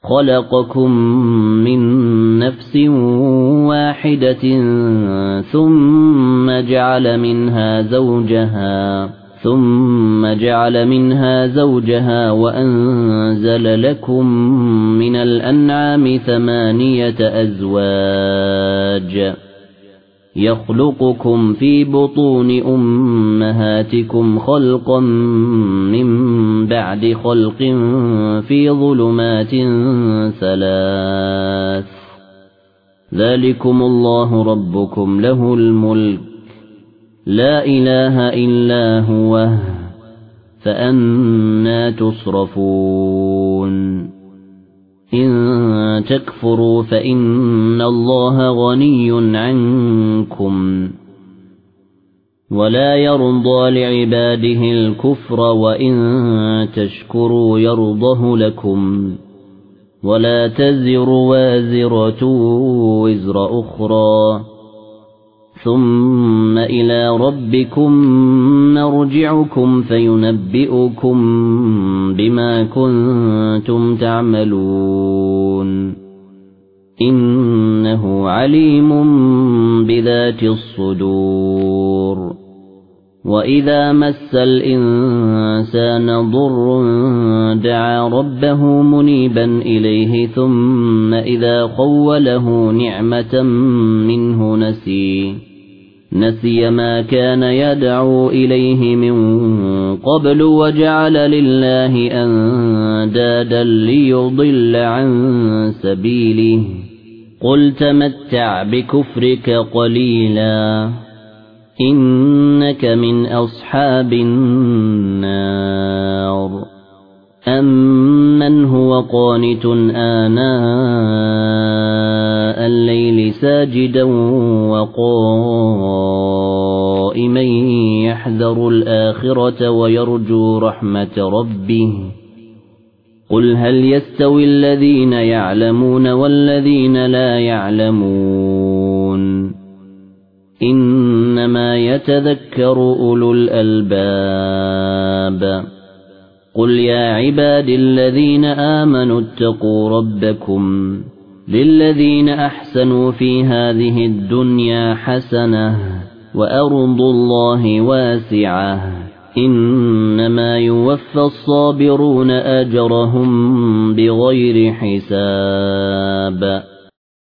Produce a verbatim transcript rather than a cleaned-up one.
خلقكم من نفس واحدة ثم جعل منها زوجها ثم جعل منها زوجها وأنزل لكم من الأنعام ثمانية أزواج يخلقكم في بطون أمهاتكم خلقا من بعد خلق في ظلمات ثلاث ذلكم الله ربكم له الملك لا إله إلا هو فأنى تصرفون إن تكفروا فإن الله غني عنكم ولا يرضى لعباده الكفر وإن تشكروا يرضه لكم ولا تزر وازرة وزر أخرى ثم إلى ربكم مرجعكم فينبئكم بما كنتم تعملون إنه عليم بذات الصدور وإذا مس الإنسان ضر دعا ربه منيبا إليه ثم إذا خوله نعمة منه نسي نسي ما كان يدعو إليه من قبل وجعل لله أندادا ليضل عن سبيله قل تمتع بكفرك قليلا إنك من أصحاب النار أمن هو قانت آناء الليل ساجدا وقائما يحذر الآخرة ويرجو رحمة ربه قل هل يستوي الذين يعلمون والذين لا يعلمون إنما يتذكر أولو الألباب قل يا عباد الذين آمنوا اتقوا ربكم للذين أحسنوا في هذه الدنيا حسنة وأرض الله واسعة إنما يوفى الصابرون أجرهم بغير حساب